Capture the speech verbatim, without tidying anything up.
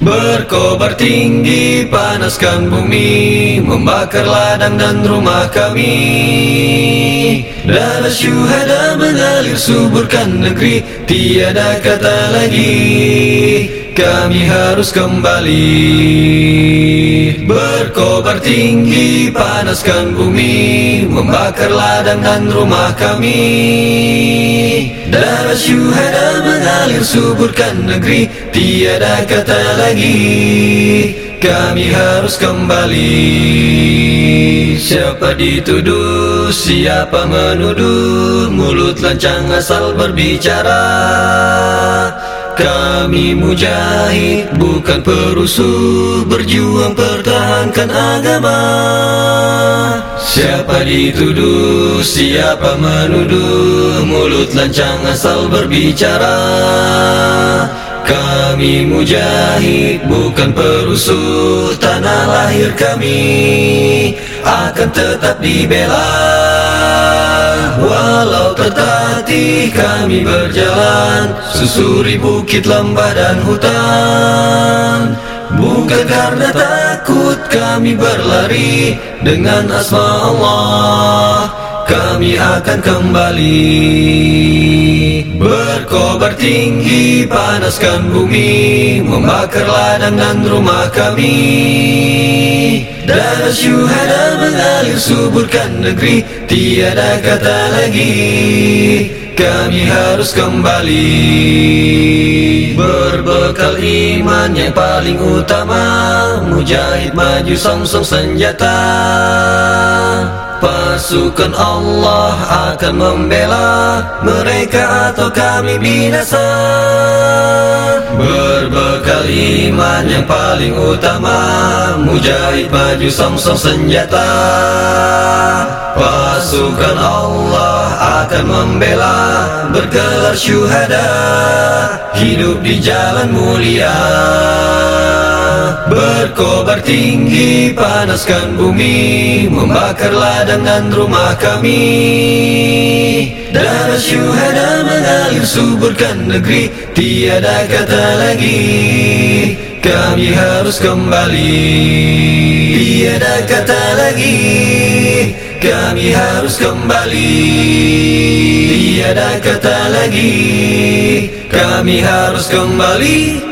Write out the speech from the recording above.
Berkobar tinggi, panaskan bumi, membakar ladang dan rumah kami. Darah syuhada mengalir, suburkan negeri, tiada kata lagi, kami harus kembali. Berkobar tinggi, panaskan bumi, membakar ladang dan rumah kami. Darah syuhada mengalir, suburkan negeri, tiada kata lagi, kami harus kembali. Siapa dituduh, siapa menuduh, mulut lancang asal berbicara. Kami mujahid, bukan perusuh, berjuang pertahankan agama. Siapa dituduh, siapa menuduh, mulut lancang asal berbicara. Kami mujahid, bukan perusuh, tanah lahir kami akan tetap dibela. Walau tertatih kami berjalan, susuri bukit, lembah dan hutan. Bukan karena takut kami berlari, dengan asma Allah kami akan kembali. Berkobar tinggi, panaskan bumi, membakar ladang dan rumah kami. Darah syuhada mengalir, suburkan negeri, tiada kata lagi, kami harus kembali. Berbekal iman yang paling utama, mujahid maju songsong senjata. Pasukan Allah akan membela mereka atau kami binasa. Berbekal iman yang paling utama, mujahid maju songsong senjata. Pasukan Allah akan membela, bergelar syuhada, hidup di jalan mulia. Berkobar tinggi, panaskan bumi, membakar ladang dan rumah kami. Darah syuhada mengalir, suburkan negeri, tiada kata lagi, kami harus kembali. Tiada kata lagi, kami harus kembali. Tiada kata lagi, kami harus kembali.